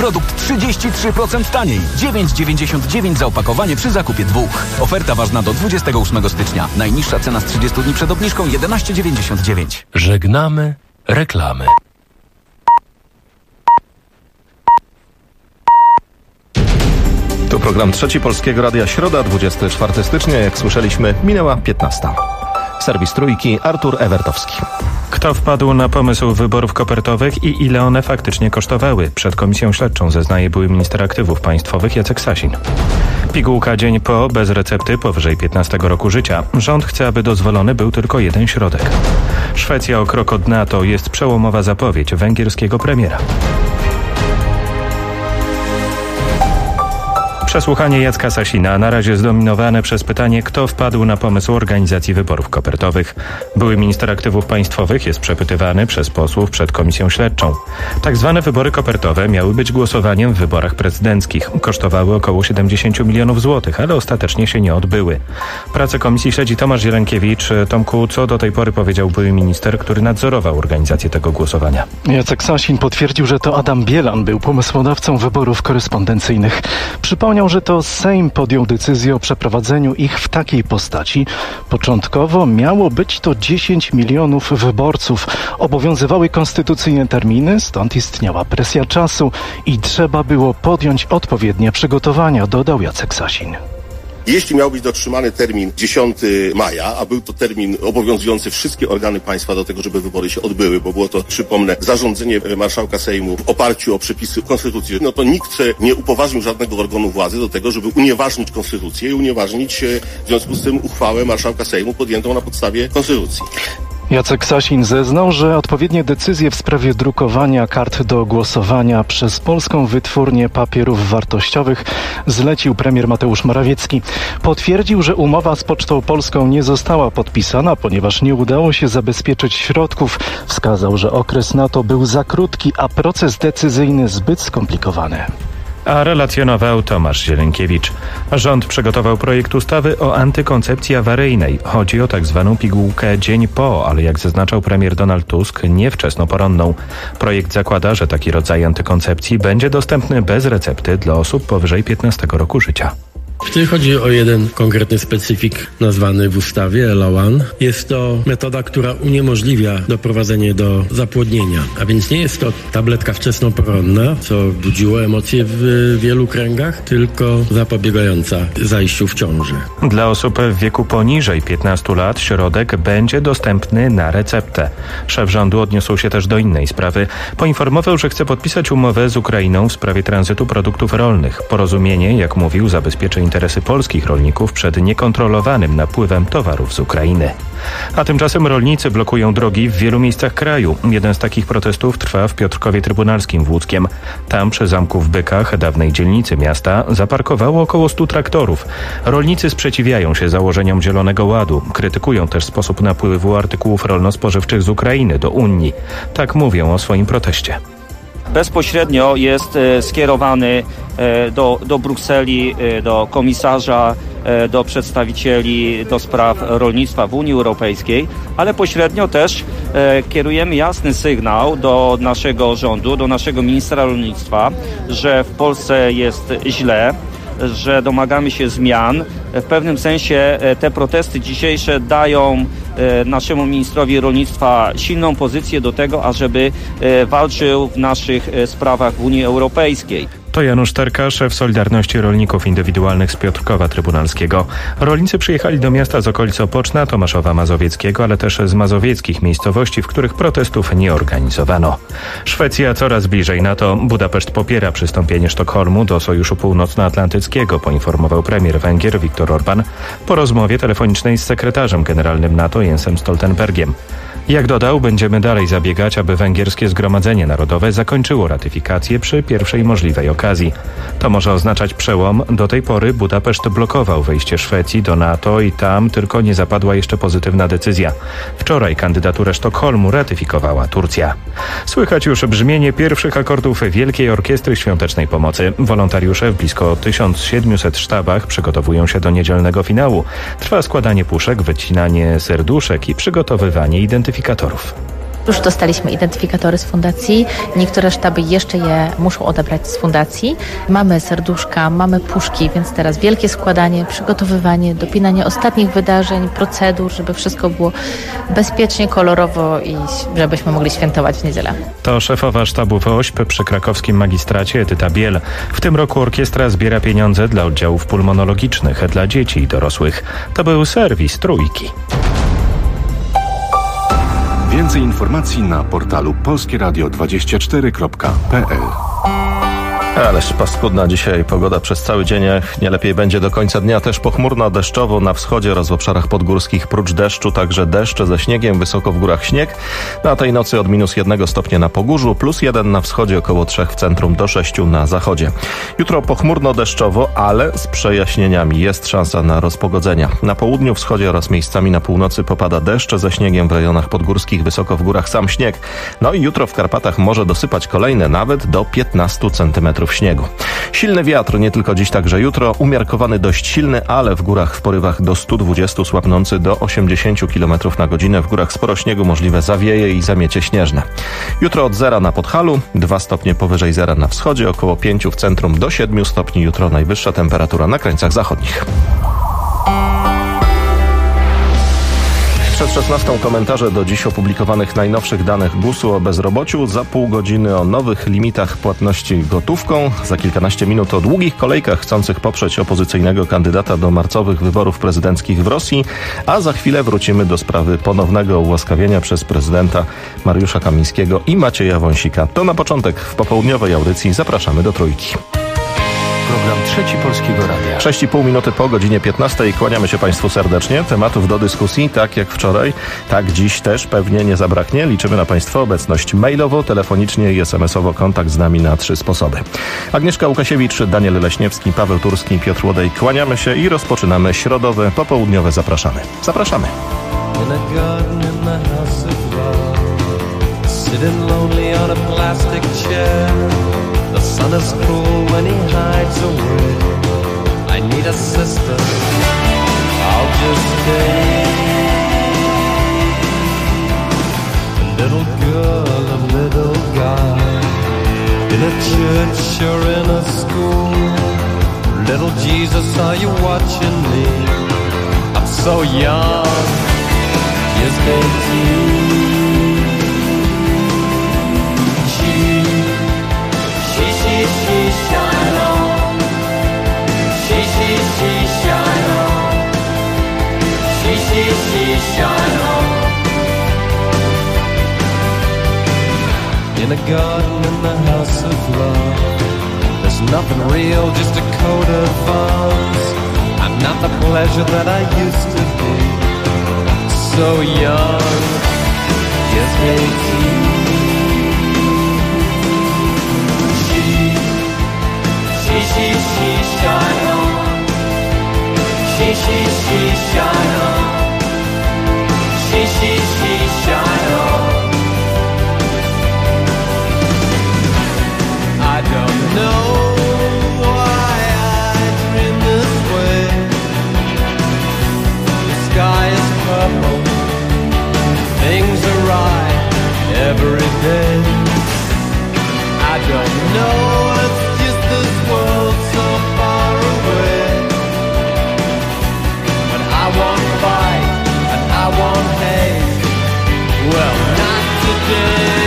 Produkt 33% taniej. 9,99 za opakowanie przy zakupie 2. Oferta ważna do 28 stycznia. Najniższa cena z 30 dni przed obniżką 11,99. Żegnamy reklamy. To program Trzeci Polskiego Radia, środa, 24 stycznia. Jak słyszeliśmy, minęła 15. Serwis Trójki, Artur Ewertowski. Kto wpadł na pomysł wyborów kopertowych i ile one faktycznie kosztowały? Przed Komisją Śledczą zeznaje były minister aktywów państwowych Jacek Sasin. Pigułka dzień po, bez recepty, powyżej 15 roku życia. Rząd chce, aby dozwolony był tylko jeden środek. Szwecja o krok od NATO, jest przełomowa zapowiedź węgierskiego premiera. Przesłuchanie Jacka Sasina na razie zdominowane przez pytanie, kto wpadł na pomysł organizacji wyborów kopertowych. Były minister aktywów państwowych jest przepytywany przez posłów przed Komisją Śledczą. Tak zwane wybory kopertowe miały być głosowaniem w wyborach prezydenckich. Kosztowały około 70 milionów złotych, ale ostatecznie się nie odbyły. Pracę komisji śledzi Tomasz Zielonkiewicz. Tomku, co do tej pory powiedział były minister, który nadzorował organizację tego głosowania? Jacek Sasin potwierdził, że to Adam Bielan był pomysłodawcą wyborów korespondencyjnych. Przypomniał, że to Sejm podjął decyzję o przeprowadzeniu ich w takiej postaci. Początkowo miało być to 10 milionów wyborców. Obowiązywały konstytucyjne terminy, stąd istniała presja czasu i trzeba było podjąć odpowiednie przygotowania, dodał Jacek Sasin. Jeśli miał być dotrzymany termin 10 maja, a był to termin obowiązujący wszystkie organy państwa do tego, żeby wybory się odbyły, bo było to, przypomnę, zarządzenie marszałka Sejmu w oparciu o przepisy konstytucji, no to nikt nie upoważnił żadnego organu władzy do tego, żeby unieważnić konstytucję i unieważnić w związku z tym uchwałę marszałka Sejmu podjętą na podstawie konstytucji. Jacek Sasin zeznał, że odpowiednie decyzje w sprawie drukowania kart do głosowania przez Polską Wytwórnię Papierów Wartościowych zlecił premier Mateusz Morawiecki. Potwierdził, że umowa z Pocztą Polską nie została podpisana, ponieważ nie udało się zabezpieczyć środków. Wskazał, że okres na to był za krótki, a proces decyzyjny zbyt skomplikowany. A relacjonował Tomasz Zielonkiewicz. Rząd przygotował projekt ustawy o antykoncepcji awaryjnej. Chodzi o tak zwaną pigułkę dzień po, ale jak zaznaczał premier Donald Tusk, nie wczesnoporonną. Projekt zakłada, że taki rodzaj antykoncepcji będzie dostępny bez recepty dla osób powyżej 15 roku życia. Tutaj chodzi o jeden konkretny specyfik nazwany w ustawie ELA1. Jest to metoda, która uniemożliwia doprowadzenie do zapłodnienia, a więc nie jest to tabletka wczesnoporonna, co budziło emocje w wielu kręgach, tylko zapobiegająca zajściu w ciążę. Dla osób w wieku poniżej 15 lat środek będzie dostępny na receptę. Szef rządu odniósł się też do innej sprawy. Poinformował, że chce podpisać umowę z Ukrainą w sprawie tranzytu produktów rolnych. Porozumienie, jak mówił, zabezpieczy interesy polskich rolników przed niekontrolowanym napływem towarów z Ukrainy. A tymczasem rolnicy blokują drogi w wielu miejscach kraju. Jeden z takich protestów trwa w Piotrkowie Trybunalskim w Łódzkiem. Tam przy zamku w Bykach, dawnej dzielnicy miasta, zaparkowało około 100 traktorów. Rolnicy sprzeciwiają się założeniom Zielonego Ładu. Krytykują też sposób napływu artykułów rolno-spożywczych z Ukrainy do Unii. Tak mówią o swoim proteście. Bezpośrednio jest skierowany do Brukseli, do komisarza, do przedstawicieli do spraw rolnictwa w Unii Europejskiej, ale pośrednio też kierujemy jasny sygnał do naszego rządu, do naszego ministra rolnictwa, że w Polsce jest źle, że domagamy się zmian. W pewnym sensie te protesty dzisiejsze dają naszemu ministrowi rolnictwa silną pozycję do tego, ażeby walczył w naszych sprawach w Unii Europejskiej. To Janusz Terka, szef Solidarności Rolników Indywidualnych z Piotrkowa Trybunalskiego. Rolnicy przyjechali do miasta z okolic Opoczna, Tomaszowa Mazowieckiego, ale też z mazowieckich miejscowości, w których protestów nie organizowano. Szwecja coraz bliżej NATO. Budapeszt popiera przystąpienie Sztokholmu do Sojuszu Północnoatlantyckiego, poinformował premier Węgier Viktor Orbán po rozmowie telefonicznej z sekretarzem generalnym NATO Jensem Stoltenbergiem. Jak dodał, będziemy dalej zabiegać, aby węgierskie Zgromadzenie Narodowe zakończyło ratyfikację przy pierwszej możliwej okazji. To może oznaczać przełom. Do tej pory Budapeszt blokował wejście Szwecji do NATO i tam tylko nie zapadła jeszcze pozytywna decyzja. Wczoraj kandydaturę Sztokholmu ratyfikowała Turcja. Słychać już brzmienie pierwszych akordów Wielkiej Orkiestry Świątecznej Pomocy. Wolontariusze w blisko 1700 sztabach przygotowują się do niedzielnego finału. Trwa składanie puszek, wycinanie serduszek i przygotowywanie identyfikatorów. Już dostaliśmy identyfikatory z fundacji. Niektóre sztaby jeszcze je muszą odebrać z fundacji. Mamy serduszka, mamy puszki, więc teraz wielkie składanie, przygotowywanie, dopinanie ostatnich wydarzeń, procedur, żeby wszystko było bezpiecznie, kolorowo i żebyśmy mogli świętować w niedzielę. To szefowa sztabu WOŚP przy krakowskim magistracie Edyta Biel. W tym roku orkiestra zbiera pieniądze dla oddziałów pulmonologicznych dla dzieci i dorosłych. To był serwis Trójki. Więcej informacji na portalu polskieradio24.pl. Ależ paskudna dzisiaj pogoda przez cały dzień, nie lepiej będzie do końca dnia. Też pochmurno, deszczowo na wschodzie oraz w obszarach podgórskich prócz deszczu, także deszcz ze śniegiem, wysoko w górach śnieg. Na tej nocy od -1 stopnia na Pogórzu, +1 na wschodzie, około 3 w centrum, do 6 na zachodzie. Jutro pochmurno, deszczowo, ale z przejaśnieniami. Jest szansa na rozpogodzenia. Na południu, wschodzie oraz miejscami na północy popada deszcz ze śniegiem w rejonach podgórskich, wysoko w górach sam śnieg. No i jutro w Karpatach może dosypać kolejne nawet do 15 cm śniegu. Silny wiatr, nie tylko dziś, także jutro. Umiarkowany dość silny, ale w górach w porywach do 120, słabnący do 80 km na godzinę. W górach sporo śniegu, możliwe zawieje i zamiecie śnieżne. Jutro od 0 na Podhalu, 2 stopnie powyżej 0 na wschodzie, około 5 w centrum, do 7 stopni. Jutro najwyższa temperatura na krańcach zachodnich. Przed 16 komentarze do dziś opublikowanych najnowszych danych GUS-u o bezrobociu. Za pół godziny o nowych limitach płatności gotówką. Za kilkanaście minut o długich kolejkach chcących poprzeć opozycyjnego kandydata do marcowych wyborów prezydenckich w Rosji. A za chwilę wrócimy do sprawy ponownego ułaskawienia przez prezydenta Mariusza Kamińskiego i Macieja Wąsika. To na początek w popołudniowej audycji. Zapraszamy do Trójki. Program Trzeci Polskiego Radia. 6,5 minuty po godzinie 15. Kłaniamy się Państwu serdecznie. Tematów do dyskusji, tak jak wczoraj, tak dziś też pewnie nie zabraknie. Liczymy na Państwa obecność mailowo, telefonicznie i SMS-owo. Kontakt z nami na 3 sposoby. Agnieszka Łukasiewicz, Daniel Leśniewski, Paweł Turski, Piotr Łodej. Kłaniamy się i rozpoczynamy środowe, popołudniowe zapraszamy. Zapraszamy. The sun is cruel when he hides away. I need a sister, I'll just stay. A little girl, a little guy, in a church or in a school. Little Jesus, are you watching me? I'm so young, just 18. She shine on. She shine on. She shine on. In a garden in the house of love, there's nothing real, just a coat of arms. I'm not the pleasure that I used to be. So young, just 18. She shine on. She shine on. She shine on. I don't know why I dream this way. The sky is purple, things are right every day. I don't know, it's just this world so far away. But I won't fight and I won't hate. Well, not today.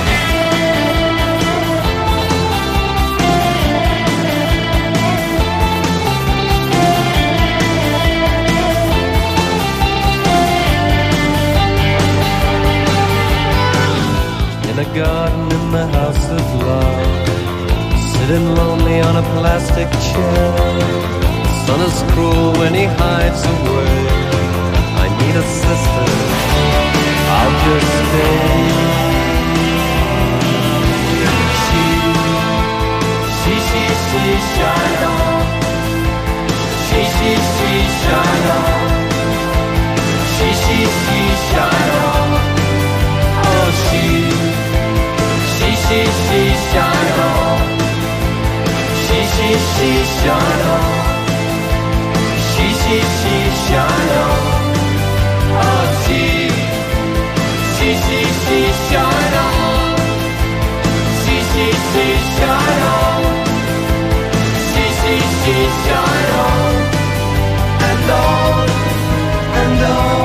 In a garden in the house of love, sitting lonely on a plastic chair. The sun is cruel when he hides away. I need a sister, I'll just stay. She shine on. She shine on. She shine on. Oh, she shine on. She shine on. She shine on. Oh, she shine on. shine on. Shine on. And on, and on.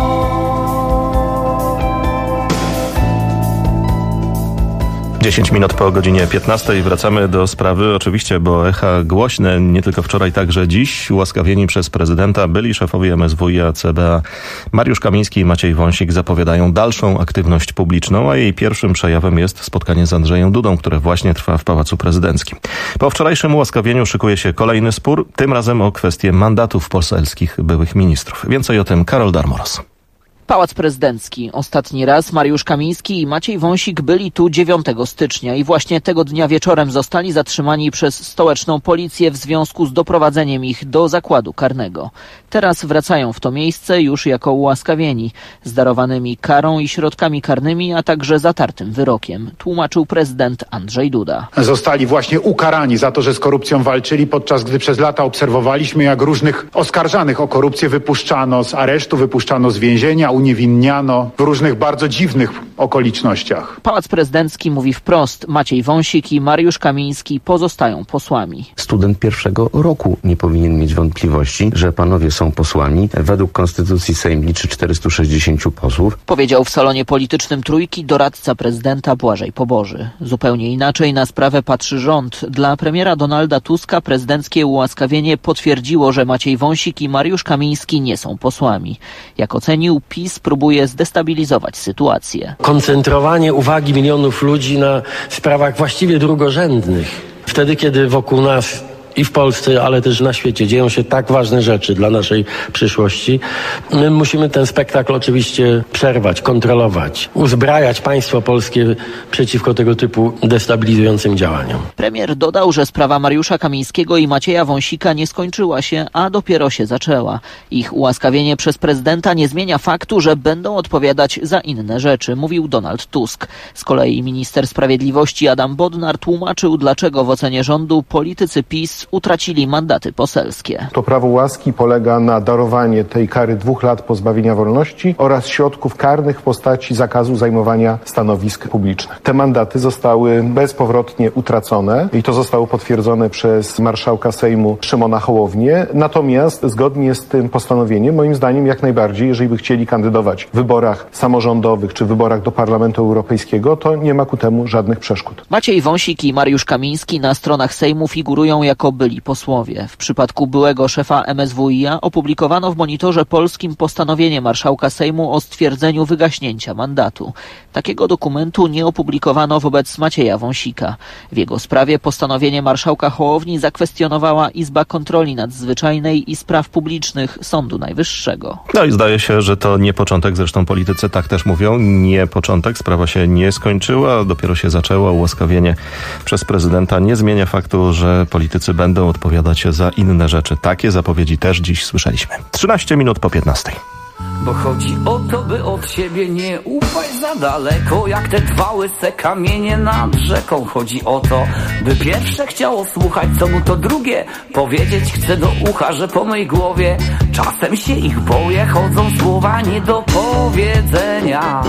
10 minut po godzinie 15 wracamy do sprawy, oczywiście, bo echa głośne, nie tylko wczoraj, także dziś. Ułaskawieni przez prezydenta byli szefowie MSWiA, CBA Mariusz Kamiński i Maciej Wąsik zapowiadają dalszą aktywność publiczną, a jej pierwszym przejawem jest spotkanie z Andrzejem Dudą, które właśnie trwa w Pałacu Prezydenckim. Po wczorajszym ułaskawieniu szykuje się kolejny spór, tym razem o kwestię mandatów poselskich byłych ministrów. Więcej o tym Karol Darmoros. Pałac Prezydencki. Ostatni raz Mariusz Kamiński i Maciej Wąsik byli tu 9 stycznia i właśnie tego dnia wieczorem zostali zatrzymani przez stołeczną policję w związku z doprowadzeniem ich do zakładu karnego. Teraz wracają w to miejsce już jako ułaskawieni, z darowanymi karą i środkami karnymi, a także zatartym wyrokiem, tłumaczył prezydent Andrzej Duda. Zostali właśnie ukarani za to, że z korupcją walczyli, podczas gdy przez lata obserwowaliśmy, jak różnych oskarżanych o korupcję wypuszczano z aresztu, wypuszczano z więzienia, uniewinniano w różnych bardzo dziwnych okolicznościach. Pałac Prezydencki mówi wprost: Maciej Wąsik i Mariusz Kamiński pozostają posłami. Student pierwszego roku nie powinien mieć wątpliwości, że panowie są posłami. Według konstytucji Sejm liczy 460 posłów. Powiedział w salonie politycznym Trójki doradca prezydenta Błażej Poboży. Zupełnie inaczej na sprawę patrzy rząd. Dla premiera Donalda Tuska prezydenckie ułaskawienie potwierdziło, że Maciej Wąsik i Mariusz Kamiński nie są posłami. Jak ocenił, PiS próbuje zdestabilizować sytuację. Koncentrowanie uwagi milionów ludzi na sprawach właściwie drugorzędnych. Wtedy, kiedy wokół nas i w Polsce, ale też na świecie dzieją się tak ważne rzeczy dla naszej przyszłości. My musimy ten spektakl oczywiście przerwać, kontrolować, uzbrajać państwo polskie przeciwko tego typu destabilizującym działaniom. Premier dodał, że sprawa Mariusza Kamińskiego i Macieja Wąsika nie skończyła się, a dopiero się zaczęła. Ich ułaskawienie przez prezydenta nie zmienia faktu, że będą odpowiadać za inne rzeczy, mówił Donald Tusk. Z kolei minister sprawiedliwości Adam Bodnar tłumaczył, dlaczego w ocenie rządu politycy PiS utracili mandaty poselskie. To prawo łaski polega na darowaniu tej kary 2 lat pozbawienia wolności oraz środków karnych w postaci zakazu zajmowania stanowisk publicznych. Te mandaty zostały bezpowrotnie utracone i to zostało potwierdzone przez marszałka Sejmu Szymona Hołownię. Natomiast zgodnie z tym postanowieniem, moim zdaniem jak najbardziej, jeżeli by chcieli kandydować w wyborach samorządowych czy wyborach do Parlamentu Europejskiego, to nie ma ku temu żadnych przeszkód. Maciej Wąsik i Mariusz Kamiński na stronach Sejmu figurują jako byli posłowie. W przypadku byłego szefa MSWiA opublikowano w Monitorze Polskim postanowienie marszałka Sejmu o stwierdzeniu wygaśnięcia mandatu. Takiego dokumentu nie opublikowano wobec Macieja Wąsika. W jego sprawie postanowienie marszałka Hołowni zakwestionowała Izba Kontroli Nadzwyczajnej i Spraw Publicznych Sądu Najwyższego. No i zdaje się, że to nie początek, zresztą politycy tak też mówią, nie początek, sprawa się nie skończyła, dopiero się zaczęła. Ułaskawienie przez prezydenta nie zmienia faktu, że politycy będą odpowiadać za inne rzeczy. Takie zapowiedzi też dziś słyszeliśmy. 13 minut po 15. Bo chodzi o to, by od siebie nie upaść za daleko, jak te 2 łyse kamienie nad rzeką. Chodzi o to, by pierwsze chciało słuchać, co mu to drugie powiedzieć chce do ucha, że po mej głowie czasem się ich boję. Chodzą słowa nie do powiedzenia,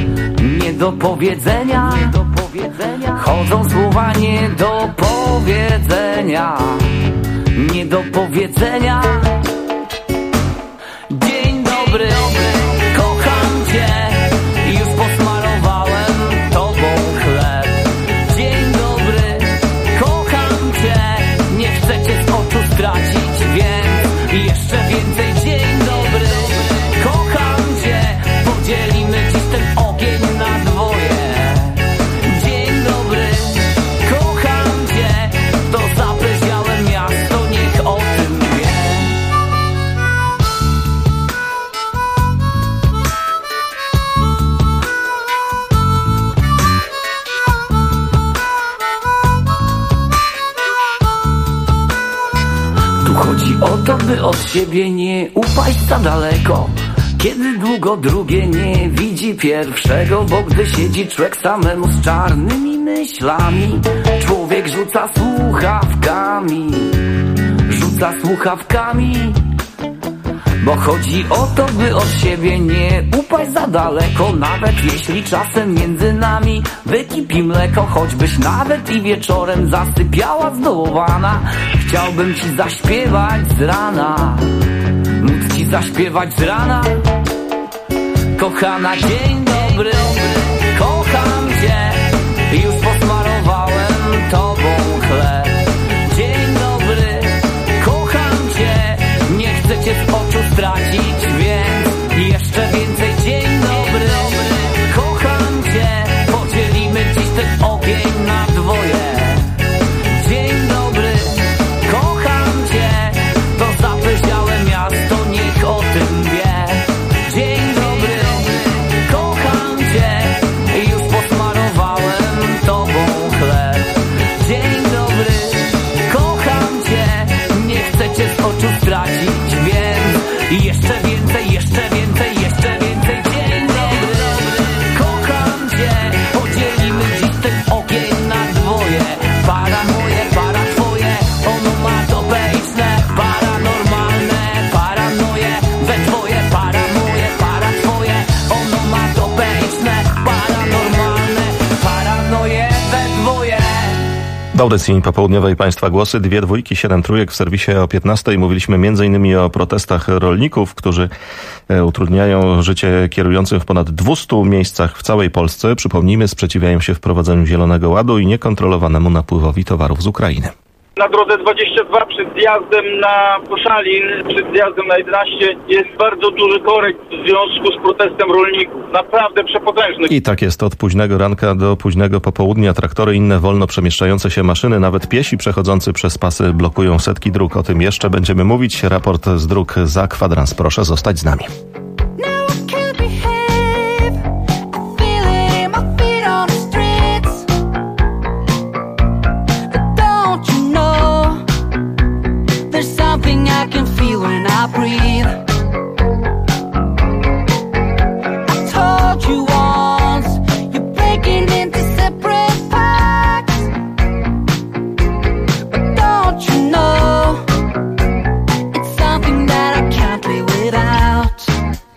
nie do powiedzenia, nie do powiedzenia. Chodzą słowa nie do powiedzenia, nie do powiedzenia. Dzień dobry, kocham cię, już posmarowałem tobą chleb. Dzień dobry, kocham cię, nie chcę cię z oczu stracić, więc jeszcze więcej. Dzień dobry, kocham cię, podzielimy dziś ten ogień na dwoje. Dzień dobry, kocham cię, to zapleziałe miasto niech o tym wie. Tu chodzi o to, by od siebie nie upaść za daleko, kiedy długo drugie nie widzi pierwszego. Bo gdy siedzi człowiek samemu z czarnymi myślami, człowiek rzuca słuchawkami, Bo chodzi o to, by od siebie nie upaść za daleko. Nawet jeśli czasem między nami wykipi mleko, choćbyś nawet i wieczorem zasypiała zdołowana. Chciałbym ci zaśpiewać z rana, móc ci zaśpiewać z rana. Kochana, dzień dobry, kocham cię, już posmarowałem tobą chleb. Dzień dobry, kocham cię, nie chcę cię z oczu stracić, więc jeszcze więcej. Dzień dobry, kocham cię, podzielimy dziś ten ogień na dwoje. Dzień dobry, kocham cię, to zapyziałe miasto niech o tym wie. Dzień dobry, kocham cię, już posmarowałem tobą chleb. Dzień dobry, kocham cię, nie chcę cię z oczu stracić, więc jeszcze więcej, jeszcze więcej, jeszcze więcej. Dzień dobry, kocham cię, podzielimy dziś ten ogień na dwoje. Para moje, para twoje, onomatopeyczne, paranormalne, paranoje, we twoje, para moje, para twoje, onomatopeyczne, paranormalne, paranoje, we dwoje. W audycji popołudniowej Państwa Głosy 2 dwójki, 7 trójek w serwisie o 15:00 mówiliśmy m.in. o protestach rolników, którzy utrudniają życie kierującym w ponad 200 miejscach w całej Polsce. Przypomnijmy, sprzeciwiają się wprowadzeniu Zielonego Ładu i niekontrolowanemu napływowi towarów z Ukrainy. Na drodze 22 przed zjazdem na Koszalin, przed zjazdem na 11 jest bardzo duży korek w związku z protestem rolników. Naprawdę przepotężny. I tak jest od późnego ranka do późnego popołudnia. Traktory i inne wolno przemieszczające się maszyny, nawet piesi przechodzący przez pasy blokują setki dróg. O tym jeszcze będziemy mówić. Raport z dróg za kwadrans. Proszę zostać z nami. I can feel when I breathe. I told you once, you're breaking into separate parts. But don't you know, it's something that I can't live without.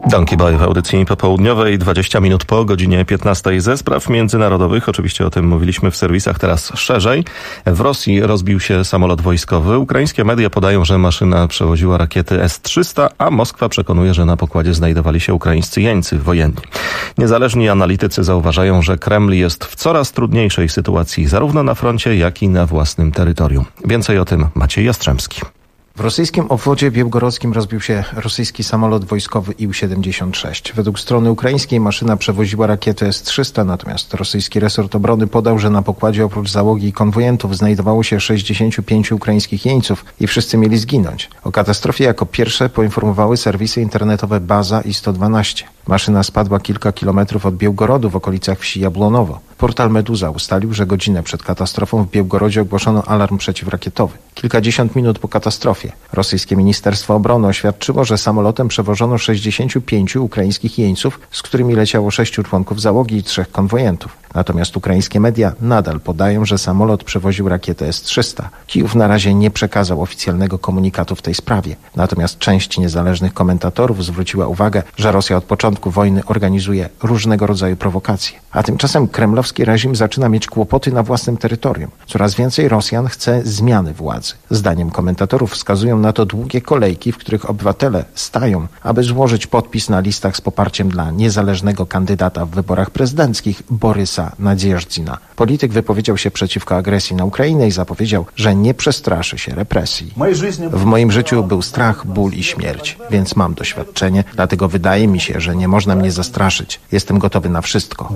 Donkey Boy w audycji popołudniowej, 20 minut po godzinie 15. Ze spraw międzynarodowych, oczywiście o tym mówiliśmy w serwisach, teraz szerzej. W Rosji rozbił się samolot wojskowy. Ukraińskie media podają, że maszyna przewoziła rakiety S-300, a Moskwa przekonuje, że na pokładzie znajdowali się ukraińscy jeńcy wojenni. Niezależni analitycy zauważają, że Kreml jest w coraz trudniejszej sytuacji, zarówno na froncie, jak i na własnym terytorium. Więcej o tym Maciej Jastrzębski. W rosyjskim obwodzie białgorodzkim rozbił się rosyjski samolot wojskowy Ił-76. Według strony ukraińskiej maszyna przewoziła rakiety S-300, natomiast rosyjski resort obrony podał, że na pokładzie oprócz załogi i konwojentów znajdowało się 65 ukraińskich jeńców i wszyscy mieli zginąć. O katastrofie jako pierwsze poinformowały serwisy internetowe Baza i 112. Maszyna spadła kilka kilometrów od Białgorodu w okolicach wsi Jabłonowo. Portal Meduza ustalił, że godzinę przed katastrofą w Białgorodzie ogłoszono alarm przeciwrakietowy. Kilkadziesiąt minut po katastrofie rosyjskie Ministerstwo Obrony oświadczyło, że samolotem przewożono 65 ukraińskich jeńców, z którymi leciało 6 członków załogi i 3 konwojentów. Natomiast ukraińskie media nadal podają, że samolot przewoził rakietę S-300. Kijów na razie nie przekazał oficjalnego komunikatu w tej sprawie. Natomiast część niezależnych komentatorów zwróciła uwagę, że Rosja od początku wojny organizuje różnego rodzaju prowokacje. A tymczasem kremlowski reżim zaczyna mieć kłopoty na własnym terytorium. Coraz więcej Rosjan chce zmiany władzy. Zdaniem komentatorów wskazują na to długie kolejki, w których obywatele stają, aby złożyć podpis na listach z poparciem dla niezależnego kandydata w wyborach prezydenckich Borysa Nadzieżdzina. Polityk wypowiedział się przeciwko agresji na Ukrainę i zapowiedział, że nie przestraszy się represji. W moim życiu był strach, ból i śmierć, więc mam doświadczenie, dlatego wydaje mi się, że nie można mnie zastraszyć. Jestem gotowy na wszystko.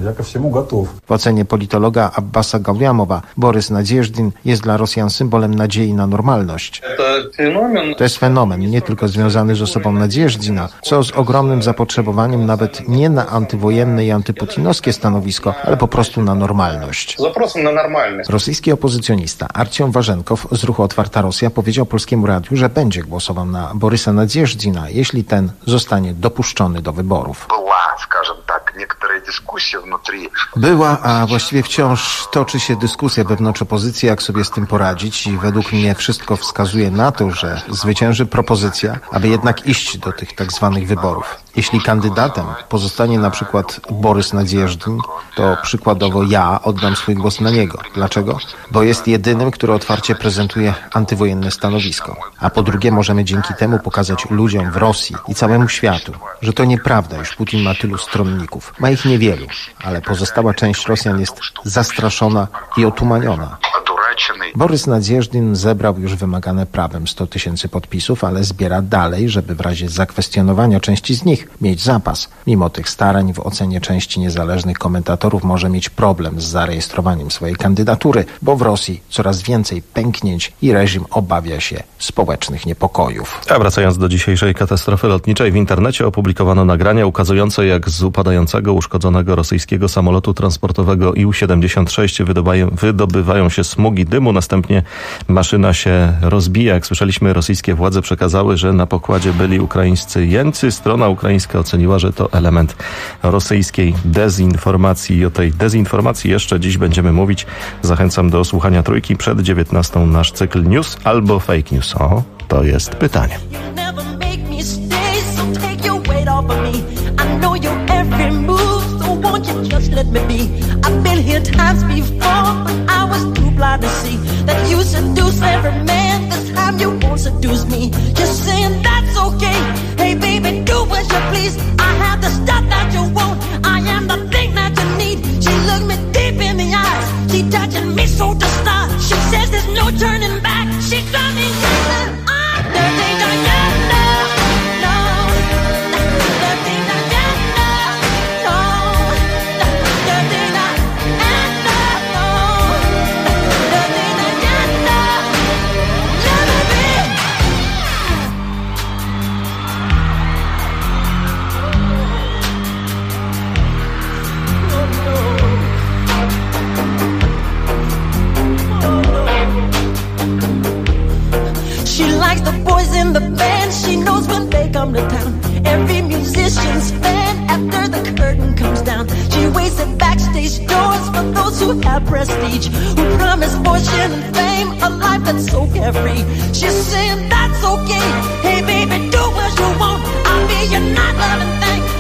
W ocenie politologa Abbasa Gauliamowa Borys Nadzieżdin jest dla Rosjan symbolem nadziei na normalność. To jest fenomen nie tylko związany z osobą Nadzieżdina, co z ogromnym zapotrzebowaniem nawet nie na antywojenne i antyputinowskie stanowisko, ale po prostu na normalność. Rosyjski opozycjonista Arciom Warzenkow z ruchu Otwarta Rosja powiedział Polskiemu Radiu, że będzie głosował na Borysa Nadzieżdina, jeśli ten zostanie dopuszczony do wyborów. Była, a właściwie wciąż toczy się dyskusja wewnątrz opozycji, jak sobie z tym poradzić i według mnie wszystko wskazuje na to, że zwycięży propozycja, aby jednak iść do tych tak zwanych wyborów. Jeśli kandydatem pozostanie na przykład Borys Nadzieżdin, to przykładowo ja oddam swój głos na niego. Dlaczego? Bo jest jedynym, który otwarcie prezentuje antywojenne stanowisko. A po drugie możemy dzięki temu pokazać ludziom w Rosji i całemu światu, że to nieprawda, iż Putin ma tylu stronników. Ma ich niewielu, ale pozostała część Rosjan jest zastraszona i otumaniona. Borys Nadzieżdin zebrał już wymagane prawem 100 000 podpisów, ale zbiera dalej, żeby w razie zakwestionowania części z nich mieć zapas. Mimo tych starań w ocenie części niezależnych komentatorów może mieć problem z zarejestrowaniem swojej kandydatury, bo w Rosji coraz więcej pęknięć i reżim obawia się społecznych niepokojów. A wracając do dzisiejszej katastrofy lotniczej, w internecie opublikowano nagrania ukazujące, jak z upadającego, uszkodzonego rosyjskiego samolotu transportowego Ił-76 wydobywają się smugi dymu, następnie maszyna się rozbija. Jak słyszeliśmy, rosyjskie władze przekazały, że na pokładzie byli ukraińscy jeńcy. Strona ukraińska oceniła, że to element rosyjskiej dezinformacji. I o tej dezinformacji jeszcze dziś będziemy mówić. Zachęcam do słuchania Trójki. Przed 19 nasz cykl News albo Fake News. O, to jest pytanie. Blind to see that you seduce every man. This time you won't seduce me. Just saying that's okay. Hey baby, do as you please. I have the stuff that you want. I am the thing that you need. She looked me deep in the eyes. She touching me so to start. She says there's no turning back. She got me yelling. In the band, she knows when they come to town. Every musician's fan after the curtain comes down. She waits at backstage doors for those who have prestige, who promise fortune and fame, a life that's so carefree. She's saying that's okay. Hey baby, do what you want. I'll be your night loving thing.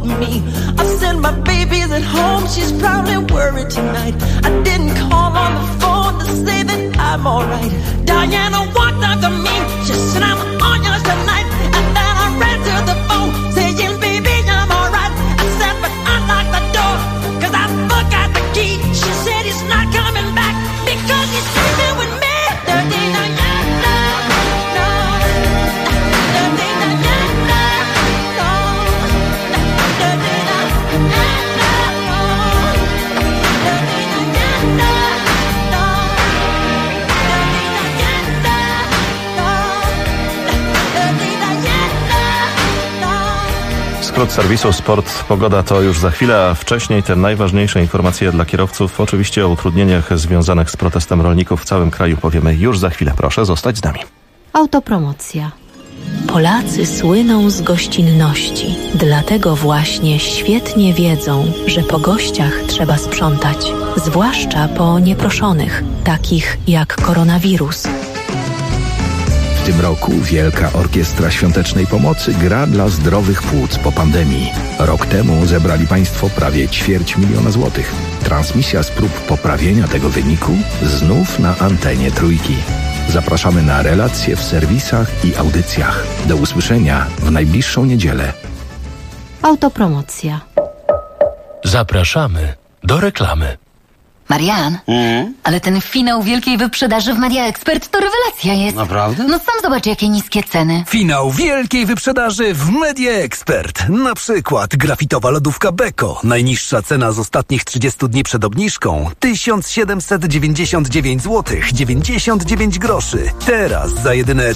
me. I said my baby's at home, she's probably worried tonight. I didn't call on the phone to say that I'm alright. Diana walked up to me, she said I'm on yours tonight. And then I ran to the phone, saying baby I'm alright. I said but unlock the door, cause I forgot the key. She said he's not coming back because he's sleeping with me. Skrót serwisu Sport Pogoda to już za chwilę, a wcześniej te najważniejsze informacje dla kierowców. Oczywiście o utrudnieniach związanych z protestem rolników w całym kraju powiemy już za chwilę. Proszę zostać z nami. Autopromocja. Polacy słyną z gościnności. Dlatego właśnie świetnie wiedzą, że po gościach trzeba sprzątać. Zwłaszcza po nieproszonych, takich jak koronawirus. W tym roku Wielka Orkiestra Świątecznej Pomocy gra dla zdrowych płuc po pandemii. Rok temu zebrali Państwo prawie 250 000 złotych. Transmisja z prób poprawienia tego wyniku znów na antenie Trójki. Zapraszamy na relacje w serwisach i audycjach. Do usłyszenia w najbliższą niedzielę. Autopromocja. Zapraszamy do reklamy. Marian, ale ten finał wielkiej wyprzedaży w Media Expert to rewelacja jest. Naprawdę? No sam zobacz, jakie niskie ceny. Finał wielkiej wyprzedaży w Media Expert. Na przykład grafitowa lodówka Beko. Najniższa cena z ostatnich 30 dni przed obniżką 1799 zł 99 groszy. Teraz za jedyne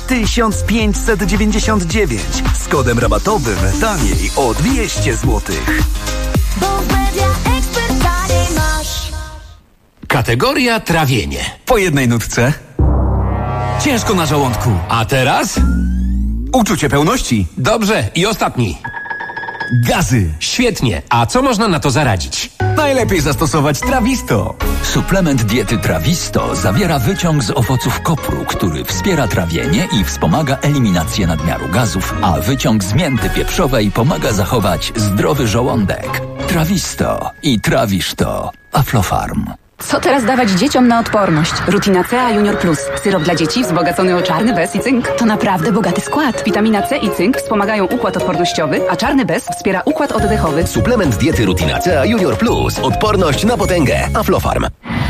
1599. Z kodem rabatowym taniej o 200 zł. Bo w Media Expert taniej masz. Kategoria trawienie. Po jednej nutce. Ciężko na żołądku. A teraz? Uczucie pełności. Dobrze, i ostatni. Gazy. Świetnie. A co można na to zaradzić? Najlepiej zastosować Trawisto. Suplement diety Trawisto zawiera wyciąg z owoców kopru, który wspiera trawienie i wspomaga eliminację nadmiaru gazów, a wyciąg z mięty pieprzowej pomaga zachować zdrowy żołądek. Trawisto i trawisz to. Aflofarm. Co teraz dawać dzieciom na odporność? Rutina C Junior Plus. Syrop dla dzieci wzbogacony o czarny bez i cynk. To naprawdę bogaty skład. Witamina C i cynk wspomagają układ odpornościowy, a czarny bez wspiera układ oddechowy. Suplement diety Rutina C Junior Plus. Odporność na potęgę. Aflofarm.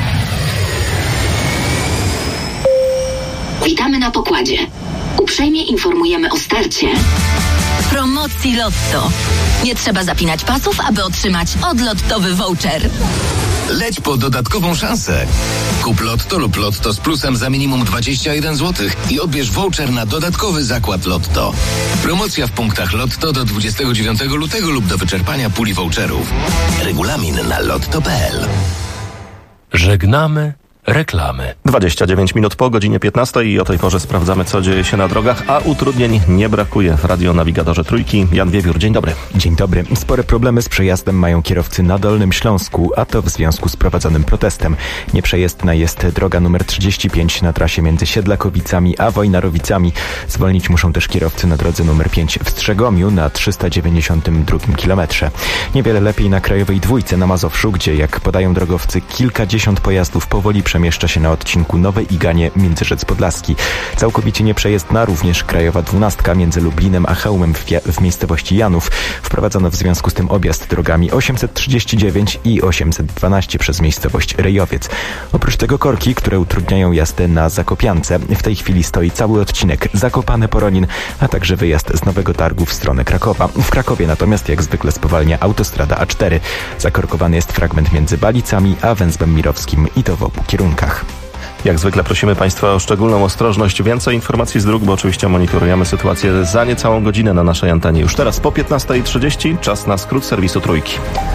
Witamy na pokładzie. Uprzejmie informujemy o starcie promocji Lotto. Nie trzeba zapinać pasów, aby otrzymać odlottowy voucher. Leć po dodatkową szansę. Kup Lotto lub Lotto z plusem za minimum 21 zł i odbierz voucher na dodatkowy zakład Lotto. Promocja w punktach Lotto do 29 lutego lub do wyczerpania puli voucherów. Regulamin na lotto.pl. Żegnamy reklamy. 29 minut po godzinie 15 i o tej porze sprawdzamy, co dzieje się na drogach, a utrudnień nie brakuje w radionawigatorze Trójki. Jan Wiewiór, dzień dobry. Dzień dobry. Spore problemy z przejazdem mają kierowcy na Dolnym Śląsku, a to w związku z prowadzonym protestem. Nieprzejezdna jest droga numer 35 na trasie między Siedlakowicami a Wojnarowicami. Zwolnić muszą też kierowcy na drodze numer 5 w Strzegomiu na 392 kilometrze. Niewiele lepiej na Krajowej Dwójce na Mazowszu, gdzie, jak podają drogowcy, kilkadziesiąt pojazdów powoli przemieszcza się na odcinku Nowe Iganie - Międzyrzec Podlaski. Całkowicie nieprzejezdna również Krajowa 12 między Lublinem a Chełmem w miejscowości Janów. Wprowadzono w związku z tym objazd drogami 839 i 812 przez miejscowość Rejowiec. Oprócz tego korki, które utrudniają jazdę na Zakopiance. W tej chwili stoi cały odcinek Zakopane-Poronin, a także wyjazd z Nowego Targu w stronę Krakowa. W Krakowie natomiast jak zwykle spowalnia autostrada A4. Zakorkowany jest fragment między Balicami a Węzbem Mirowskim i to w obu kierunkach. Jak zwykle prosimy Państwa o szczególną ostrożność. Więcej informacji z dróg, bo oczywiście monitorujemy sytuację za niecałą godzinę na naszej antenie. Już teraz po 15:30 czas na skrót serwisu Trójki.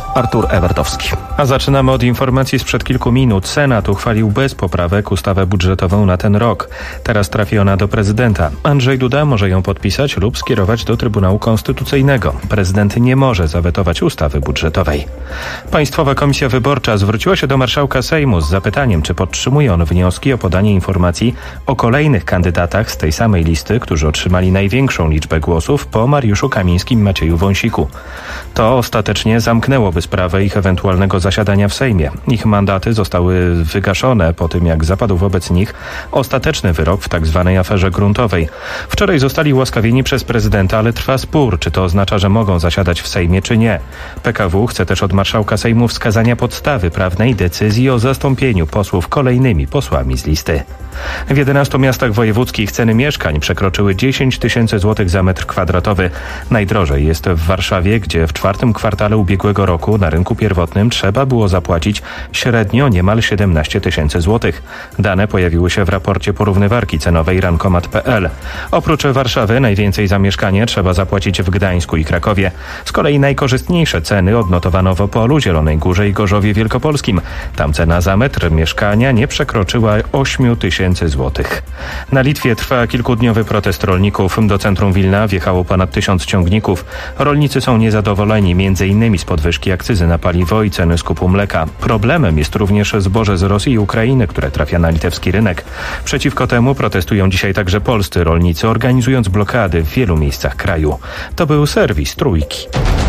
Artur Ewertowski. A zaczynamy od informacji sprzed kilku minut. Senat uchwalił bez poprawek ustawę budżetową na ten rok. Teraz trafi ona do prezydenta. Andrzej Duda może ją podpisać lub skierować do Trybunału Konstytucyjnego. Prezydent nie może zawetować ustawy budżetowej. Państwowa Komisja Wyborcza zwróciła się do marszałka Sejmu z zapytaniem, czy podtrzymuje on wnioski o podanie informacji o kolejnych kandydatach z tej samej listy, którzy otrzymali największą liczbę głosów po Mariuszu Kamińskim i Macieju Wąsiku. To ostatecznie zamknęłoby sprawę ich ewentualnego zasiadania w Sejmie. Ich mandaty zostały wygaszone po tym, jak zapadł wobec nich ostateczny wyrok w tzw. aferze gruntowej. Wczoraj zostali ułaskawieni przez prezydenta, ale trwa spór, czy to oznacza, że mogą zasiadać w Sejmie, czy nie. PKW chce też od marszałka Sejmu wskazania podstawy prawnej decyzji o zastąpieniu posłów kolejnymi posłami z listy. W 11 miastach wojewódzkich ceny mieszkań przekroczyły 10 000 złotych za metr kwadratowy. Najdrożej jest w Warszawie, gdzie w czwartym kwartale ubiegłego roku na rynku pierwotnym trzeba było zapłacić średnio niemal 17 000 złotych. Dane pojawiły się w raporcie porównywarki cenowej Rankomat.pl. Oprócz Warszawy najwięcej za mieszkanie trzeba zapłacić w Gdańsku i Krakowie. Z kolei najkorzystniejsze ceny odnotowano w Opolu, Zielonej Górze i Gorzowie Wielkopolskim. Tam cena za metr mieszkania nie przekroczyła 8 000 złotych. Na Litwie trwa kilkudniowy protest rolników. Do centrum Wilna wjechało ponad 1000 ciągników. Rolnicy są niezadowoleni m.in. z podwyżki akcyzy na paliwo i ceny skupu mleka. Problemem jest również zboże z Rosji i Ukrainy, które trafia na litewski rynek. Przeciwko temu protestują dzisiaj także polscy rolnicy, organizując blokady w wielu miejscach kraju. To był serwis Trójki.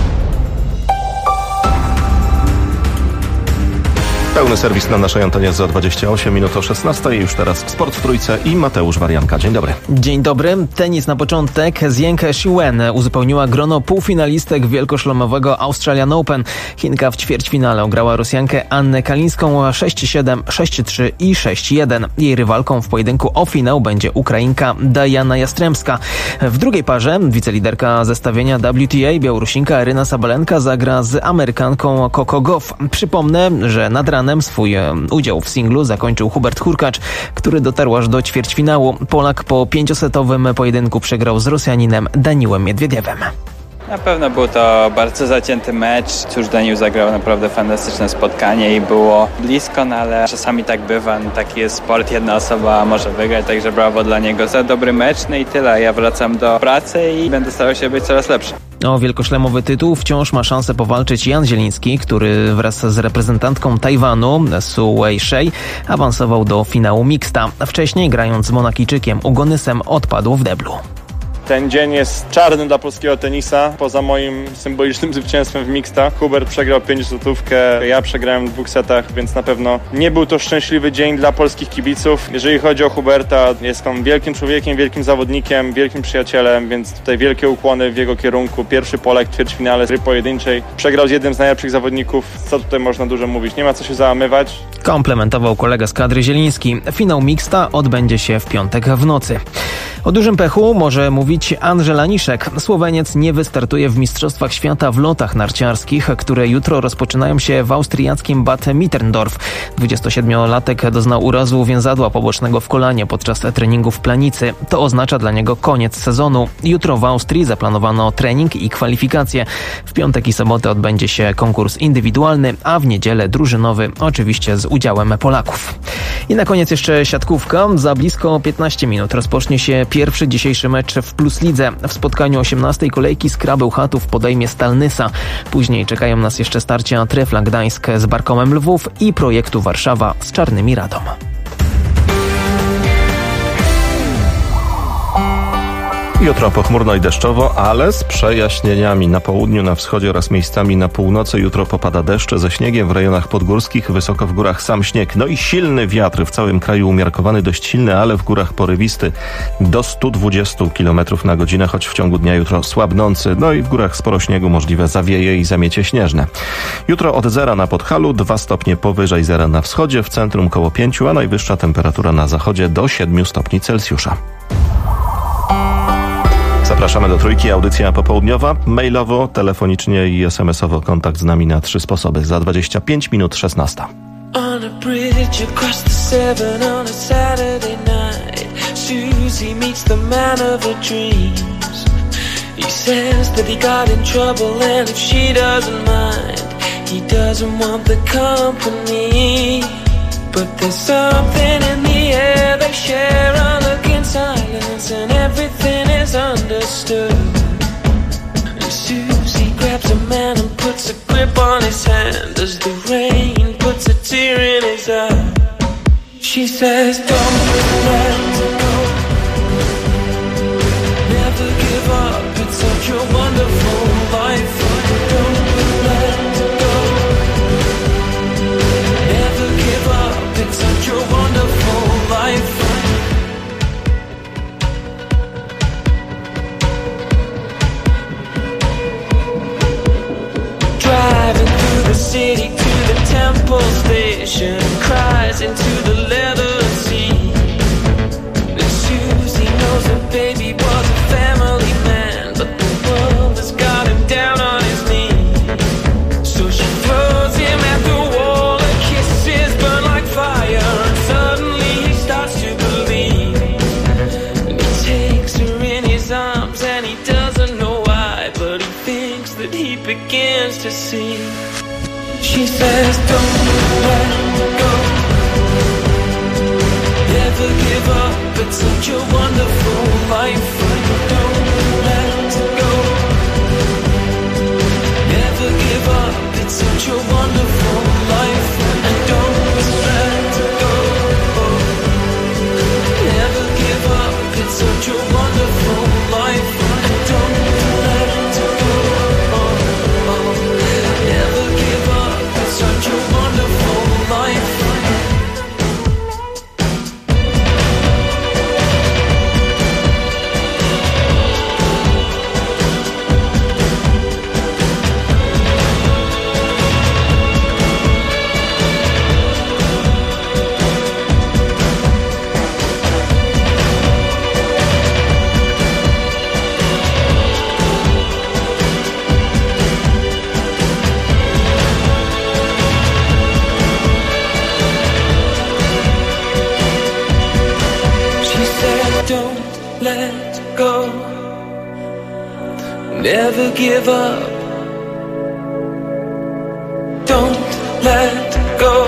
Pełny serwis na naszej antenie za 28 minut o 16. Już teraz Sport w Trójce i Mateusz Warianka. Dzień dobry. Dzień dobry. Tenis na początek. Zheng Siwen uzupełniła grono półfinalistek wielkoszlemowego Australian Open. Chinka w ćwierćfinale ograła Rosjankę Annę Kalińską 6-7, 6-3 i 6-1. Jej rywalką w pojedynku o finał będzie Ukrainka Diana Jastremska. W drugiej parze wiceliderka zestawienia WTA Białorusinka Aryna Sabalenka zagra z Amerykanką Coco Gauff. Przypomnę, że nad ranem swój udział w singlu zakończył Hubert Hurkacz, który dotarł aż do ćwierćfinału. Polak po 5-setowym pojedynku przegrał z Rosjaninem Daniłem Miedwiediewem. Na pewno był to bardzo zacięty mecz. Cóż, Daniel zagrał naprawdę fantastyczne spotkanie i było blisko, no ale czasami tak bywa. Taki jest sport, jedna osoba może wygrać, także brawo dla niego za dobry mecz. No i tyle. Ja wracam do pracy i będę starał się być coraz lepszy. O wielkoszlemowy tytuł wciąż ma szansę powalczyć Jan Zieliński, który wraz z reprezentantką Tajwanu Su Wei-shej awansował do finału mixta. Wcześniej, grając z Monakijczykiem Ugonysem, odpadł w deblu. Ten dzień jest czarny dla polskiego tenisa. Poza moim symbolicznym zwycięstwem w mixta Hubert przegrał 5-setówkę, ja przegrałem w 2 setach, więc na pewno nie był to szczęśliwy dzień dla polskich kibiców. Jeżeli chodzi o Huberta, jest on wielkim człowiekiem, wielkim zawodnikiem, wielkim przyjacielem, więc tutaj wielkie ukłony w jego kierunku. Pierwszy Polak w ćwierćfinale gry pojedynczej. Przegrał z jednym z najlepszych zawodników. Co tutaj można dużo mówić? Nie ma co się załamywać. Komplementował kolega z kadry Zieliński. Finał mixta odbędzie się w piątek w nocy. O dużym pechu może mówić Andrzej Laniszek. Słoweniec nie wystartuje w Mistrzostwach Świata w lotach narciarskich, które jutro rozpoczynają się w austriackim Bad Mitterndorf. 27-latek doznał urazu więzadła pobocznego w kolanie podczas treningu w Planicy. To oznacza dla niego koniec sezonu. Jutro w Austrii zaplanowano trening i kwalifikacje. W piątek i sobotę odbędzie się konkurs indywidualny, a w niedzielę drużynowy, oczywiście z udziałem Polaków. I na koniec jeszcze siatkówka. Za blisko 15 minut rozpocznie się pierwszy dzisiejszy mecz w Plus Lidze. W spotkaniu 18. kolejki Skra Bełchatów podejmie Stal Nysa. Później czekają nas jeszcze starcia Trefla Gdańsk z Barkomem Lwów i Projektu Warszawa z Czarnymi Radom. Jutro pochmurno i deszczowo, ale z przejaśnieniami. Na południu, na wschodzie oraz miejscami na północy jutro popada deszcz ze śniegiem w rejonach podgórskich, wysoko w górach sam śnieg. No i silny wiatr w całym kraju, umiarkowany, dość silny, ale w górach porywisty do 120 km na godzinę, choć w ciągu dnia jutro słabnący. No i w górach sporo śniegu, możliwe zawieje i zamiecie śnieżne. Jutro od 0 na Podhalu, 2 stopnie powyżej 0 na wschodzie, w centrum koło 5, a najwyższa temperatura na zachodzie do 7 stopni Celsjusza. Zapraszamy do Trójki, audycja popołudniowa, mailowo, telefonicznie i SMS-owo. Kontakt z nami na 3 sposoby. Za 25 minut 16. On a bridge across the Severn on a Saturday night, Susie meets the man of her dreams. He says that he got in trouble and if she doesn't mind, he doesn't want the company. But there's something in the air they share, a look in silence, and everything is understood. And Susie grabs a man and puts a grip on his hand as the rain puts a tear in his eye. She says, don't let go, never give up, it's such a wonderful life. Don't let go, never give up, it's such a wonderful life. Driving through the city to the Temple Station, cries into the leather seat. And Susie knows her baby was a family man, but the world has got him down on his knees. So she throws him at the wall, her kisses burn like fire, and suddenly he starts to believe. And he takes her in his arms and he doesn't know why, but he thinks that he begins to see. She says, don't let go, never give up, it's such a wonderful life. Don't let go, never give up, it's such a wonderful life. And don't let go, never give up, it's such a wonderful life. And don't let go, never give up, it's such a wonderful life. Don't let go, never give up. Don't let go,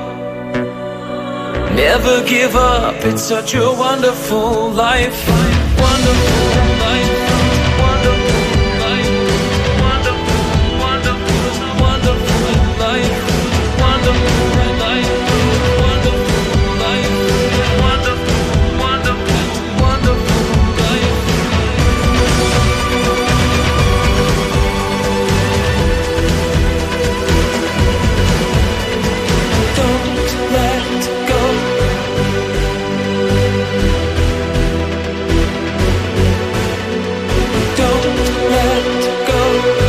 never give up. It's such a wonderful life. Wonderful life. Wonderful life. Wonderful, wonderful, wonderful life. Wonderful life. Wonderful life. Wonderful, wonderful, wonderful life. Don't let go. Don't let go.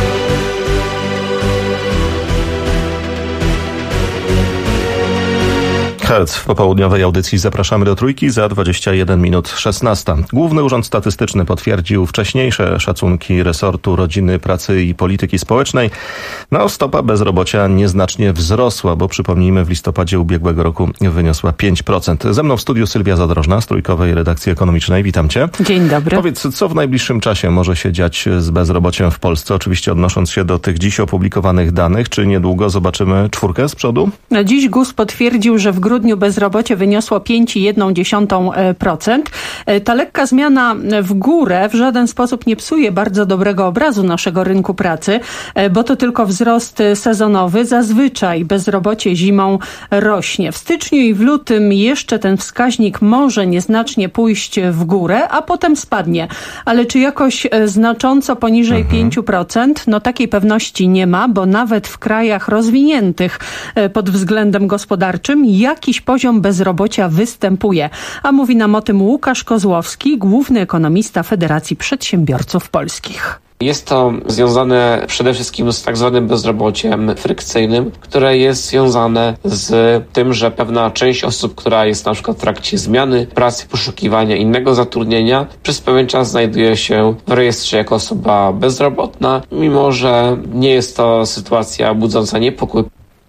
Herc w popołudniowej audycji Zapraszamy do Trójki za 21 minut 16. Główny Urząd Statystyczny potwierdził wcześniejsze szacunki resortu Rodziny, Pracy i Polityki Społecznej. No, stopa bezrobocia nieznacznie wzrosła, bo przypomnijmy, w listopadzie ubiegłego roku wyniosła 5%. Ze mną w studiu Sylwia Zadrożna z Trójkowej Redakcji Ekonomicznej. Witam cię. Dzień dobry. Powiedz, co w najbliższym czasie może się dziać z bezrobociem w Polsce? Oczywiście odnosząc się do tych dziś opublikowanych danych, czy niedługo zobaczymy czwórkę z przodu? Dziś GUS potwierdził, że w grudniu bezrobocie wyniosło 5,1%. Ta lekka zmiana w górę w żaden sposób nie psuje bardzo dobrego obrazu naszego rynku pracy, bo to tylko wzrost sezonowy. Zazwyczaj bezrobocie zimą rośnie. W styczniu i w lutym jeszcze ten wskaźnik może nieznacznie pójść w górę, a potem spadnie. Ale czy jakoś znacząco poniżej 5%? No takiej pewności nie ma, bo nawet w krajach rozwiniętych pod względem gospodarczym jakiś poziom bezrobocia występuje. A mówi nam o tym Łukasz Kozłowski, główny ekonomista Federacji Przedsiębiorców Polskich. Jest to związane przede wszystkim z tak zwanym bezrobociem frykcyjnym, które jest związane z tym, że pewna część osób, która jest na przykład w trakcie zmiany pracy, poszukiwania innego zatrudnienia, przez pewien czas znajduje się w rejestrze jako osoba bezrobotna, mimo że nie jest to sytuacja budząca niepokój.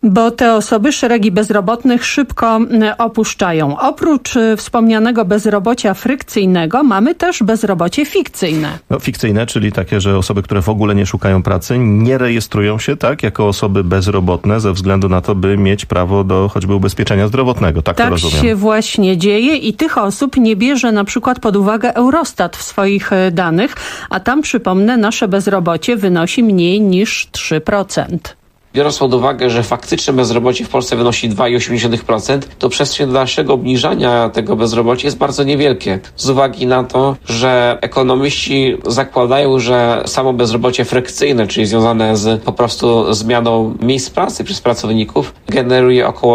Bo te osoby szeregi bezrobotnych szybko opuszczają. Oprócz wspomnianego bezrobocia frykcyjnego mamy też bezrobocie fikcyjne. No, fikcyjne, czyli takie, że osoby, które w ogóle nie szukają pracy, nie rejestrują się jako osoby bezrobotne ze względu na to, by mieć prawo do choćby ubezpieczenia zdrowotnego. Tak to rozumiem. Tak się właśnie dzieje i tych osób nie bierze na przykład pod uwagę Eurostat w swoich danych, a tam, przypomnę, nasze bezrobocie wynosi mniej niż 3%. Biorąc pod uwagę, że faktyczne bezrobocie w Polsce wynosi 2,8%, to przestrzeń do dalszego obniżania tego bezrobocia jest bardzo niewielkie. Z uwagi na to, że ekonomiści zakładają, że samo bezrobocie frykcyjne, czyli związane z po prostu zmianą miejsc pracy przez pracowników, generuje około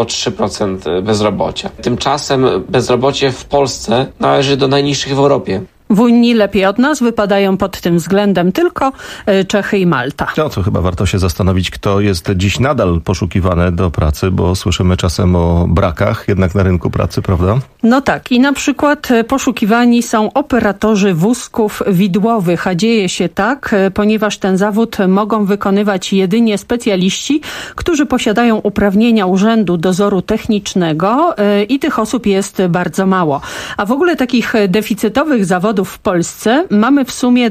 3% bezrobocia. Tymczasem bezrobocie w Polsce należy do najniższych w Europie. W Unii lepiej od nas wypadają pod tym względem tylko Czechy i Malta. No to chyba warto się zastanowić, kto jest dziś nadal poszukiwany do pracy, bo słyszymy czasem o brakach jednak na rynku pracy, prawda? No tak, i na przykład poszukiwani są operatorzy wózków widłowych, a dzieje się tak, ponieważ ten zawód mogą wykonywać jedynie specjaliści, którzy posiadają uprawnienia Urzędu Dozoru Technicznego i tych osób jest bardzo mało. A w ogóle takich deficytowych zawodów w Polsce mamy w sumie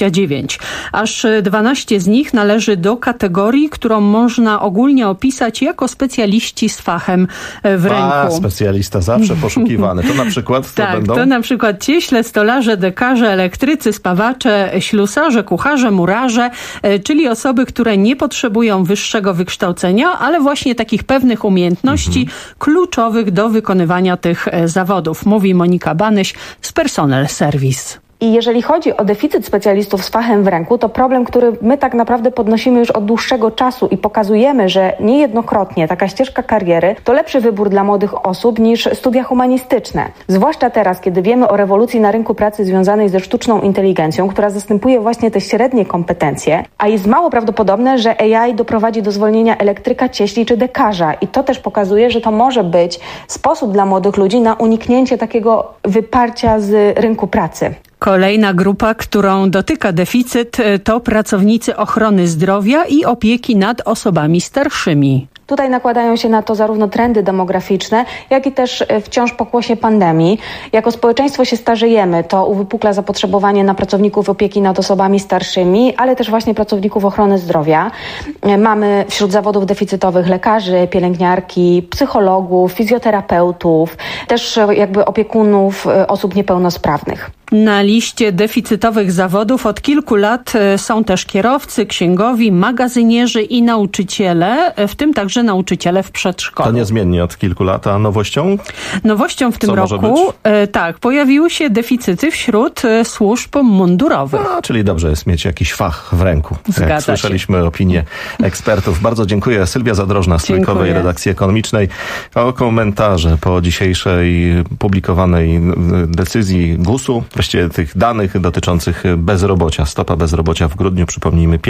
29. Aż 12 z nich należy do kategorii, którą można ogólnie opisać jako specjaliści z fachem w ręku. Specjalista zawsze poszukiwany. To na przykład tak, będą? To na przykład cieśle, stolarze, dekarze, elektrycy, spawacze, ślusarze, kucharze, murarze, czyli osoby, które nie potrzebują wyższego wykształcenia, ale właśnie takich pewnych umiejętności kluczowych do wykonywania tych zawodów. Mówi Monika Banyś z Personel Service. I jeżeli chodzi o deficyt specjalistów z fachem w ręku, to problem, który my tak naprawdę podnosimy już od dłuższego czasu i pokazujemy, że niejednokrotnie taka ścieżka kariery to lepszy wybór dla młodych osób niż studia humanistyczne. Zwłaszcza teraz, kiedy wiemy o rewolucji na rynku pracy związanej ze sztuczną inteligencją, która zastępuje właśnie te średnie kompetencje, a jest mało prawdopodobne, że AI doprowadzi do zwolnienia elektryka, cieśli czy dekarza. I to też pokazuje, że to może być sposób dla młodych ludzi na uniknięcie takiego wyparcia z rynku pracy. Kolejna grupa, którą dotyka deficyt, to pracownicy ochrony zdrowia i opieki nad osobami starszymi. Tutaj nakładają się na to zarówno trendy demograficzne, jak i też wciąż pokłosie pandemii. Jako społeczeństwo się starzejemy, to uwypukla zapotrzebowanie na pracowników opieki nad osobami starszymi, ale też właśnie pracowników ochrony zdrowia. Mamy wśród zawodów deficytowych lekarzy, pielęgniarki, psychologów, fizjoterapeutów, też jakby opiekunów osób niepełnosprawnych. Na liście deficytowych zawodów od kilku lat są też kierowcy, księgowi, magazynierzy i nauczyciele, w tym także nauczyciele w przedszkolu. To niezmiennie od kilku lat, a nowością? Nowością w tym roku, tak, pojawiły się deficyty wśród służb mundurowych. Czyli dobrze jest mieć jakiś fach w ręku. Jak słyszeliśmy opinię ekspertów. Bardzo dziękuję. Sylwia Zadrożna z Trójkowej Redakcji Ekonomicznej. O komentarze po dzisiejszej publikowanej decyzji GUS-u, właściwie tych danych dotyczących bezrobocia. Stopa bezrobocia w grudniu, przypomnijmy,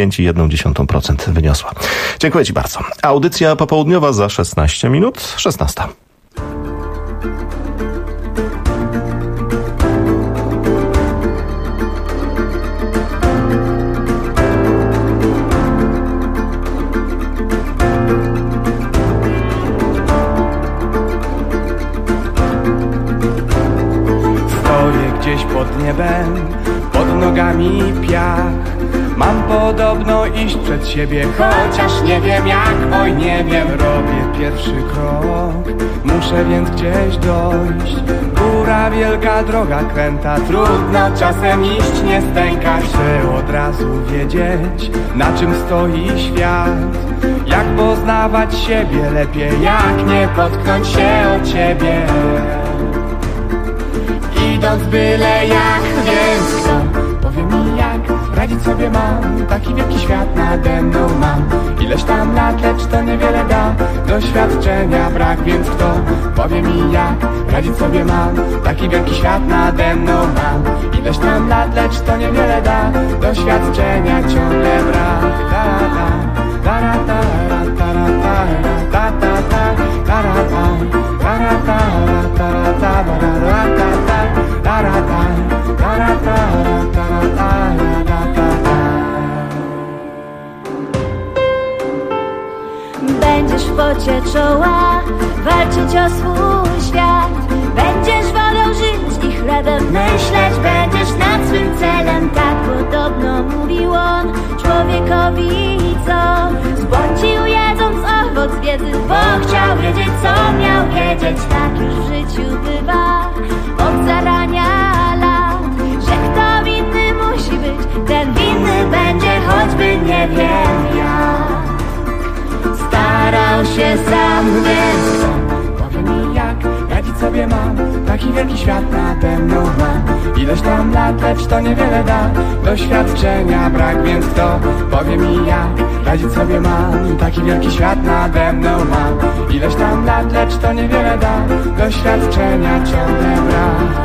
5,1% wyniosła. Dziękuję Ci bardzo. Audycja popołudniowa za 16 minut, 16. Gdzieś pod niebem, pod nogami piach. Mam podobno iść przed siebie, chociaż nie wiem jak. Oj, nie wiem, robię pierwszy krok. Muszę więc gdzieś dojść. Góra wielka, droga kręta. Trudno czasem iść, nie stękać. Chcę od razu wiedzieć, na czym stoi świat. Jak poznawać siebie lepiej, jak nie potknąć się o ciebie. Idąc byle jak, więc kto powie mi jak radzić sobie mam, taki wielki świat nade mną mam. Ileś tam lat, lecz to niewiele da, doświadczenia brak, więc kto powie mi jak radzić sobie mam, taki wielki świat nade mną mam. Ileś tam lat, lecz to niewiele da, doświadczenia ciągle brak. Będziesz w pocie czoła, walczyć o swój świat. Będziesz wodą żyć i chlebem myśleć, będziesz nad swym celem, tak podobno mówił on człowiekowi, co zbłądził jedząc owoc wiedzy, bo chciał wiedzieć, co miał wiedzieć. Tak już w życiu bywa od zarania lat, że kto winny musi być, ten winny będzie, choćby nie wiem jak. Starał się sam, więc powie mi jak radzić sobie mam, taki wielki świat nade mną mam. Ileś tam lat, lecz to niewiele da, doświadczenia brak, więc kto powie mi jak radzić sobie mam, taki wielki świat nade mną mam. Ileś tam lat, lecz to niewiele da, doświadczenia ciągle brak.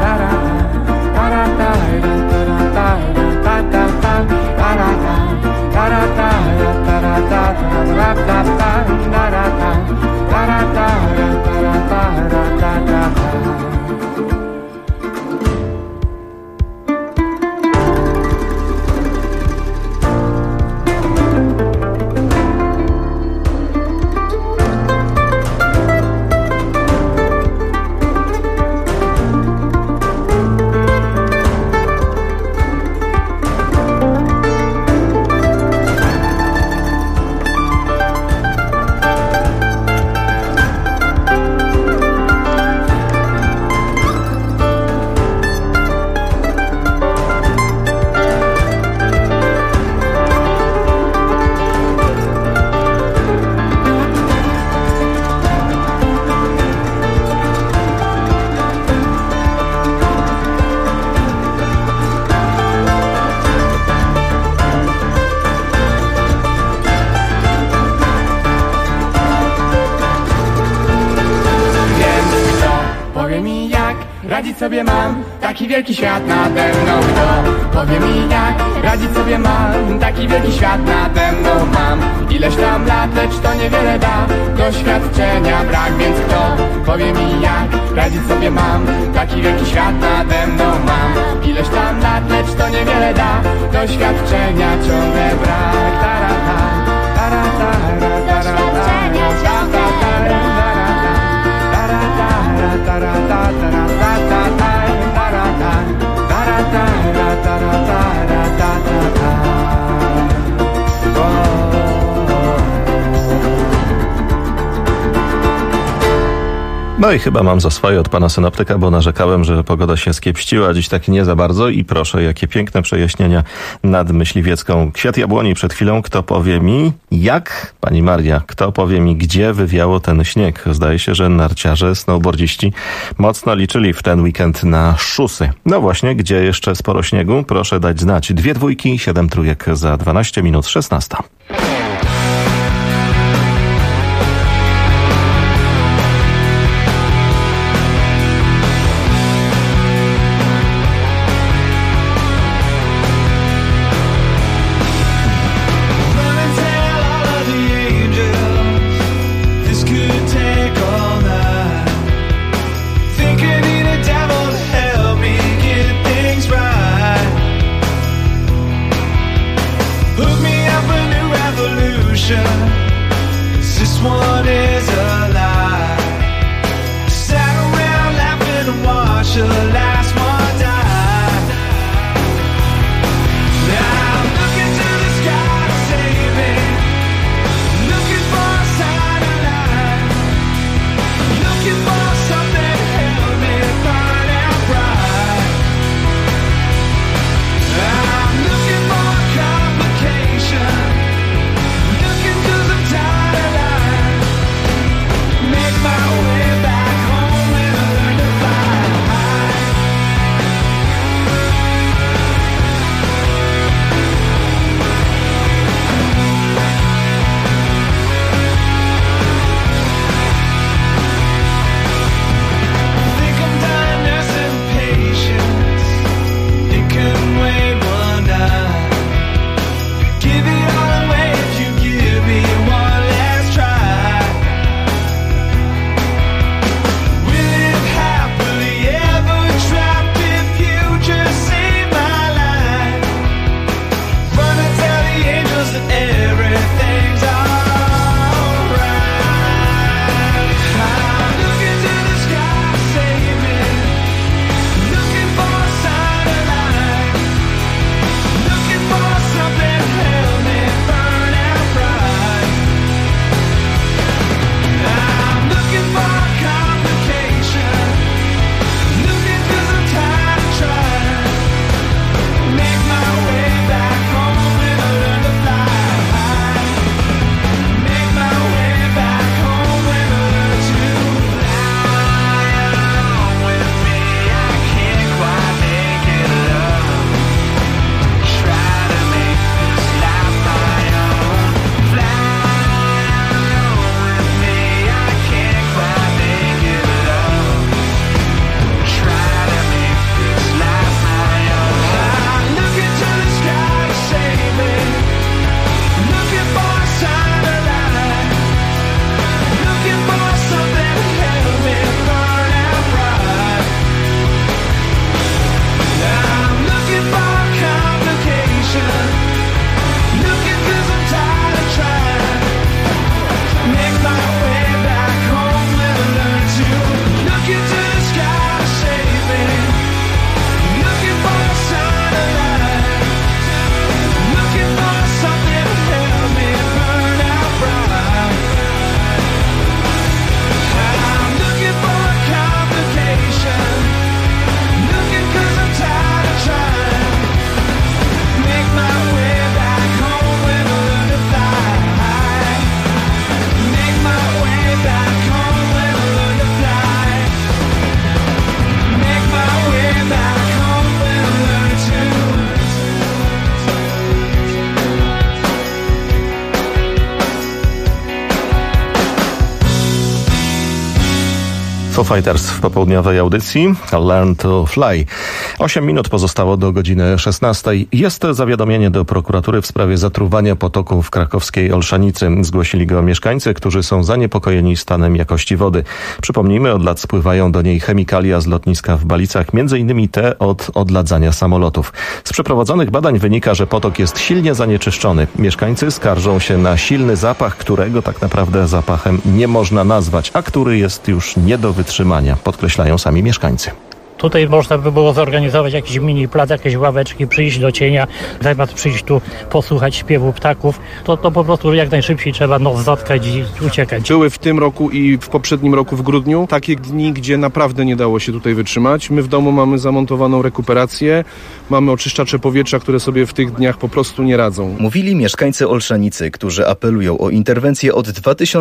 Radzić sobie mam, taki wielki świat nade mną. Kto powie mi jak radzić sobie mam, taki wielki świat nade mną mam. Ileś tam lat, lecz to niewiele da, doświadczenia brak, więc kto powie mi jak radzić sobie mam, taki wielki świat nade mną mam. Ileś tam lat, lecz to niewiele da, doświadczenia ciągle brak. Tarata, tarata, doświadczenia ciągle brak. No i chyba mam za swoje od pana synoptyka, bo narzekałem, że pogoda się skiepściła, dziś tak nie za bardzo i proszę, jakie piękne przejaśnienia nad Myśliwiecką. Kwiat jabłoni przed chwilą. Kto powie mi jak? Pani Maria, kto powie mi, gdzie wywiało ten śnieg? Zdaje się, że narciarze, snowboardziści mocno liczyli w ten weekend na szusy. No właśnie, gdzie jeszcze sporo śniegu? Proszę dać znać. 2 dwójki, 7 trójek za 12 minut 16. Make my way back home and learn to fly high. Foo Fighters w popołudniowej audycji Learn to Fly. 8 minut pozostało do godziny 16. Jest zawiadomienie do prokuratury w sprawie zatruwania potoku w krakowskiej Olszanicy. Zgłosili go mieszkańcy, którzy są zaniepokojeni stanem jakości wody. Przypomnijmy, od lat spływają do niej chemikalia z lotniska w Balicach, m.in. te od odladzania samolotów. Z przeprowadzonych badań wynika, że potok jest silnie zanieczyszczony. Mieszkańcy skarżą się na silny zapach, którego tak naprawdę zapachem nie można nazwać, a który jest już nie do wytrzymania, podkreślają sami mieszkańcy. Tutaj można by było zorganizować jakiś mini plac, jakieś ławeczki, przyjść do cienia, zamiast przyjść tu posłuchać śpiewu ptaków, to po prostu jak najszybciej trzeba nos zatkać i uciekać. Były w tym roku i w poprzednim roku w grudniu takie dni, gdzie naprawdę nie dało się tutaj wytrzymać. My w domu mamy zamontowaną rekuperację, mamy oczyszczacze powietrza, które sobie w tych dniach po prostu nie radzą. Mówili mieszkańcy Olszanicy, którzy apelują o interwencję od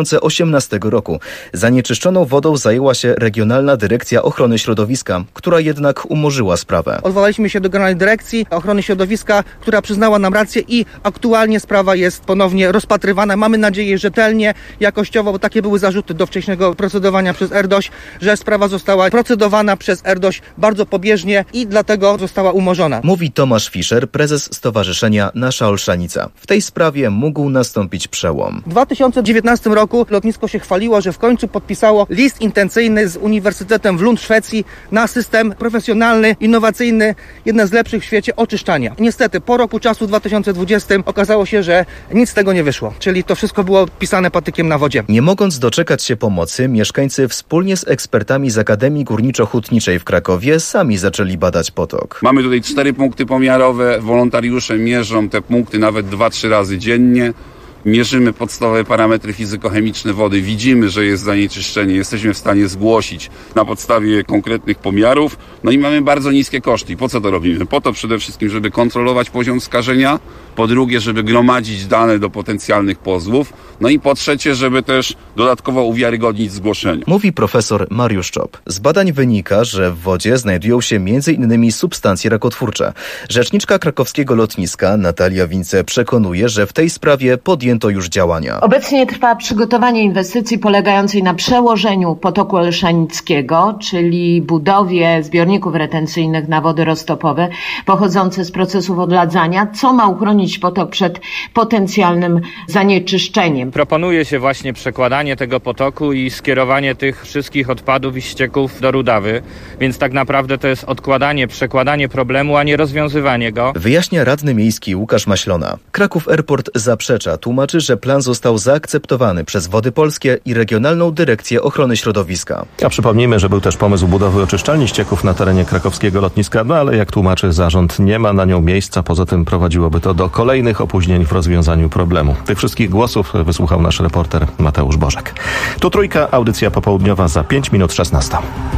2018 roku. Zanieczyszczoną wodą zajęła się Regionalna Dyrekcja Ochrony Środowiska, która jednak umorzyła sprawę. Odwołaliśmy się do Generalnej Dyrekcji Ochrony Środowiska, która przyznała nam rację i aktualnie sprawa jest ponownie rozpatrywana. Mamy nadzieję rzetelnie, jakościowo, bo takie były zarzuty do wcześniejszego procedowania przez RDOŚ, że sprawa została procedowana przez RDOŚ bardzo pobieżnie i dlatego została umorzona. Mówi Tomasz Fischer, prezes Stowarzyszenia Nasza Olszanica. W tej sprawie mógł nastąpić przełom. W 2019 roku lotnisko się chwaliło, że w końcu podpisało list intencyjny z Uniwersytetem w Lund w Szwecji na system profesjonalny, innowacyjny, jeden z lepszych w świecie oczyszczania. Niestety po roku czasu 2020 okazało się, że nic z tego nie wyszło. Czyli to wszystko było pisane patykiem na wodzie. Nie mogąc doczekać się pomocy, mieszkańcy wspólnie z ekspertami z Akademii Górniczo-Hutniczej w Krakowie sami zaczęli badać potok. Mamy tutaj 4 punkty pomiarowe. Wolontariusze mierzą te punkty nawet 2-3 razy dziennie. Mierzymy podstawowe parametry fizykochemiczne wody, widzimy, że jest zanieczyszczenie, jesteśmy w stanie zgłosić na podstawie konkretnych pomiarów, no i mamy bardzo niskie koszty. I po co to robimy? Po to przede wszystkim, żeby kontrolować poziom skażenia, po drugie, żeby gromadzić dane do potencjalnych pozwów, no i po trzecie, żeby też dodatkowo uwiarygodnić zgłoszenie. Mówi profesor Mariusz Czop. Z badań wynika, że w wodzie znajdują się m.in. substancje rakotwórcze. Rzeczniczka krakowskiego lotniska Natalia Wince przekonuje, że w tej sprawie podjęto już działania. Obecnie trwa przygotowanie inwestycji polegającej na przełożeniu potoku olszanickiego, czyli budowie zbiorników retencyjnych na wody roztopowe pochodzące z procesów odladzania, co ma uchronić potok przed potencjalnym zanieczyszczeniem. Proponuje się właśnie przekładanie tego potoku i skierowanie tych wszystkich odpadów i ścieków do Rudawy, więc tak naprawdę to jest odkładanie, przekładanie problemu, a nie rozwiązywanie go. Wyjaśnia radny miejski Łukasz Maślona. Kraków Airport zaprzecza, tłumaczy, że plan został zaakceptowany przez Wody Polskie i Regionalną Dyrekcję Ochrony Środowiska. A przypomnijmy, że był też pomysł budowy oczyszczalni ścieków na terenie krakowskiego lotniska, no ale jak tłumaczy zarząd, nie ma na nią miejsca, poza tym prowadziłoby to do kolejnych opóźnień w rozwiązaniu problemu. Tych wszystkich głosów wysłuchał nasz reporter Mateusz Bożek. Tu Trójka, audycja popołudniowa za 5 minut 16.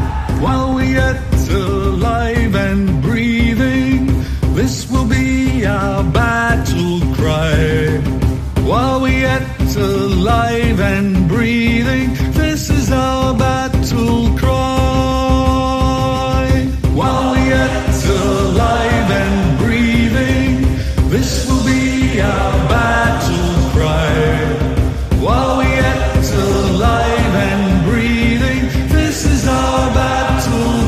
While we're yet alive and breathing, this is our battle cry. While we're yet alive and breathing, this will be our battle cry. While we're yet alive and breathing, this is our battle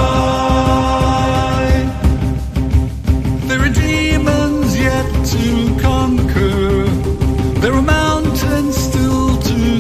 cry. There are demons yet to conquer. There are mountains still to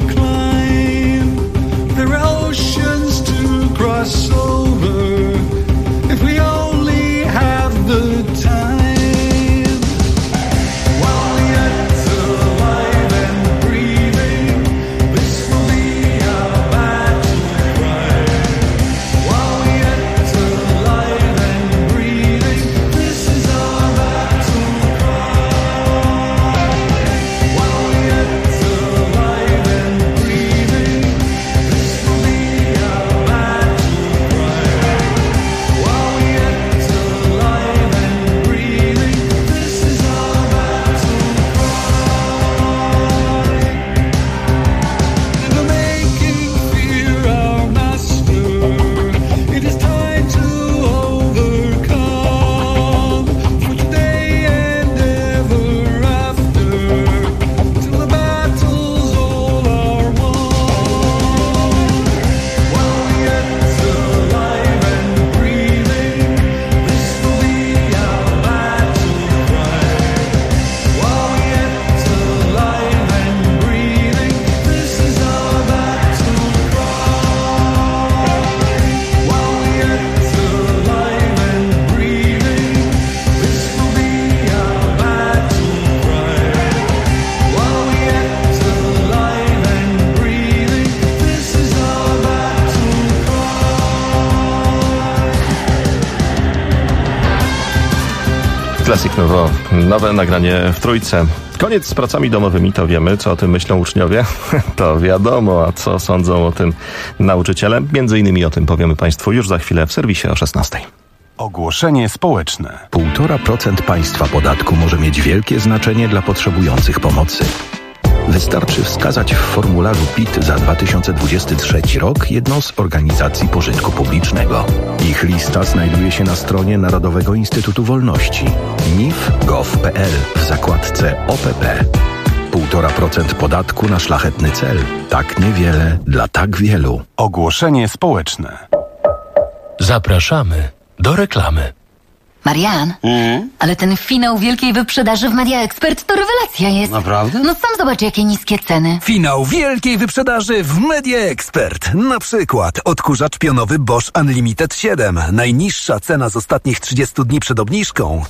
Classic Novo, nowe nagranie w trójce. Koniec z pracami domowymi, to wiemy, co o tym myślą uczniowie. To wiadomo, a co sądzą o tym nauczyciele? Między innymi o tym powiemy Państwu już za chwilę w serwisie o 16:00. Ogłoszenie społeczne. 1,5% państwa podatku może mieć wielkie znaczenie dla potrzebujących pomocy. Wystarczy wskazać w formularzu PIT za 2023 rok jedną z organizacji pożytku publicznego. Ich lista znajduje się na stronie Narodowego Instytutu Wolności nif.gov.pl w zakładce OPP. 1,5% podatku na szlachetny cel. Tak niewiele dla tak wielu. Ogłoszenie społeczne. Zapraszamy do reklamy. Marian, ale ten finał wielkiej wyprzedaży w Media Expert to rewelacja jest. Naprawdę? No sam zobacz, jakie niskie ceny. Finał wielkiej wyprzedaży w Media Expert. Na przykład odkurzacz pionowy Bosch Unlimited 7. Najniższa cena z ostatnich 30 dni przed obniżką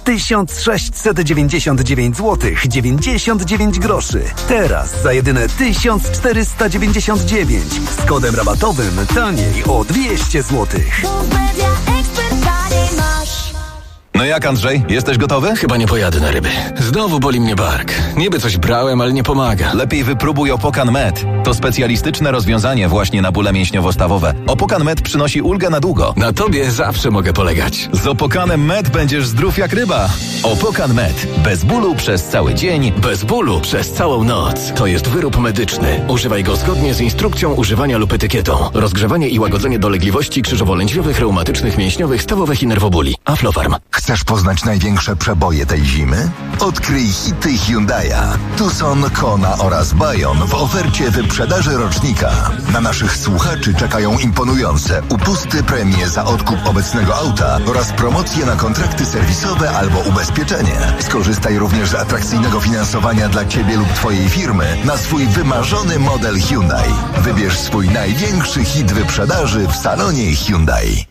1699 zł 99 groszy. Teraz za jedyne 1499. Z kodem rabatowym taniej o 200 zł. No jak, Andrzej? Jesteś gotowy? Chyba nie pojadę na ryby. Znowu boli mnie bark. Niby coś brałem, ale nie pomaga. Lepiej wypróbuj Opokan Med. To specjalistyczne rozwiązanie właśnie na bóle mięśniowo-stawowe. Opokan Med przynosi ulgę na długo. Na tobie zawsze mogę polegać. Z Opokanem Med będziesz zdrów jak ryba. Opokan Med. Bez bólu przez cały dzień. Bez bólu przez całą noc. To jest wyrób medyczny. Używaj go zgodnie z instrukcją używania lub etykietą. Rozgrzewanie i łagodzenie dolegliwości krzyżowo-lędźwiowych, reumatycznych, mięśniowych, stawowych i nerwobóli. Aflofarm. Chcesz poznać największe przeboje tej zimy? Odkryj hity Hyundai'a. Tucson, Kona oraz Bayon w ofercie wyprzedaży rocznika. Na naszych słuchaczy czekają imponujące upusty, premie za odkup obecnego auta oraz promocje na kontrakty serwisowe albo ubezpieczenie. Skorzystaj również z atrakcyjnego finansowania dla Ciebie lub Twojej firmy na swój wymarzony model Hyundai. Wybierz swój największy hit wyprzedaży w salonie Hyundai.